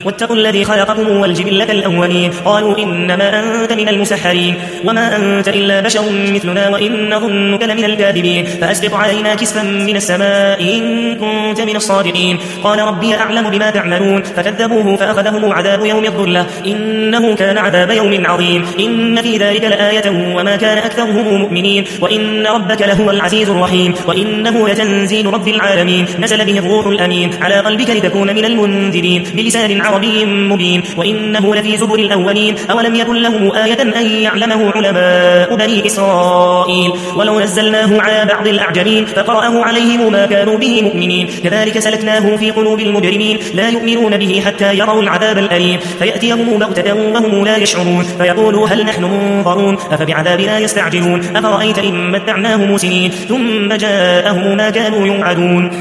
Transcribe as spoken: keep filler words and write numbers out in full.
واتقوا الذي خلقكم والجبلة الأولين قالوا إنما أنت من المسحرين وما أنت إلا بشر مثلنا وإن نظنك لمن الكاذبين فأسقط علينا كسفا من السماء إن كنت من الصادقين قال ربي أعلم بما تعملون فكذبوه فأخذهم عذاب يوم الظلة إنه كان عذاب يوم عظيم إن في ذلك لآية وما كان أكثرهم مؤمنين وإن ربك لهو العزيز الرحيم وإنه لتنزيل رب العالمين نزل به الروح الأمين على قلبك لتكون من المنذرين بلسان عربي مبين وإنه لفي زبر الأولين أولم يكن لهم آية أن يعلمه علماء بني إسرائيل ولو نزلناه على بعض الأعجمين فقرأه عليهم ما كانوا به مؤمنين كذلك سلكناه في قلوب المجرمين لا يؤمنون به حتى يروا العذاب الأليم فيأتيهم بغتة وهم لا يشعرون فيقولوا هل نحن منظرون أفبعذابنا يستعجلون أفرأيت إن متعناهم سنين ثم جاءهم ما كانوا يوعدون